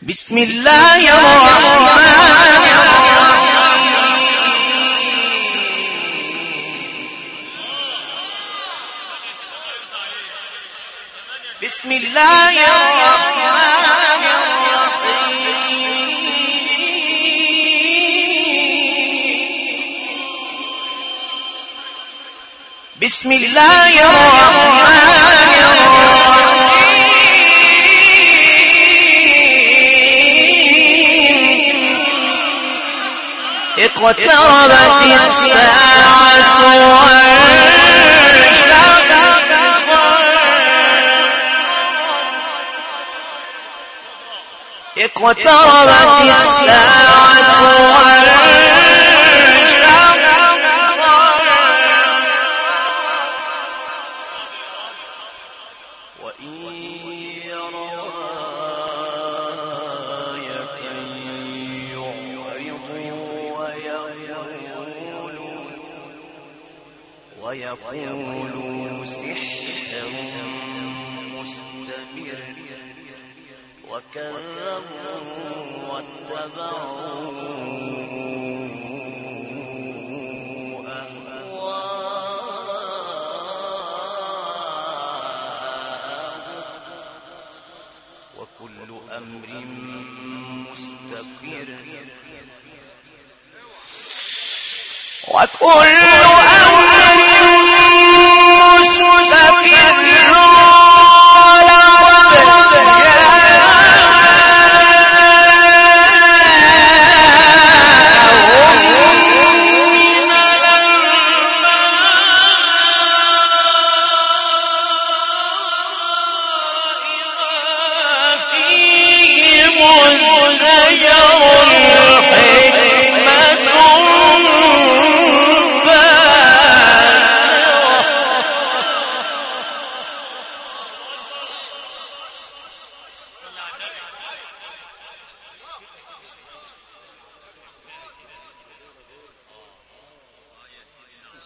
بسم الله الرحمن الرحيم بسم الله الرحمن الرحيم بسم الله الرحمن الرحيم اقتربت الساعة وانشق اقتربت الساعة وانشق وإن يروا آية ويقولوا سحر مستمر وكذبوا واتبعوا أهواءهم وكل أمر مستقر وكل أمر مستقر فيه مزدجر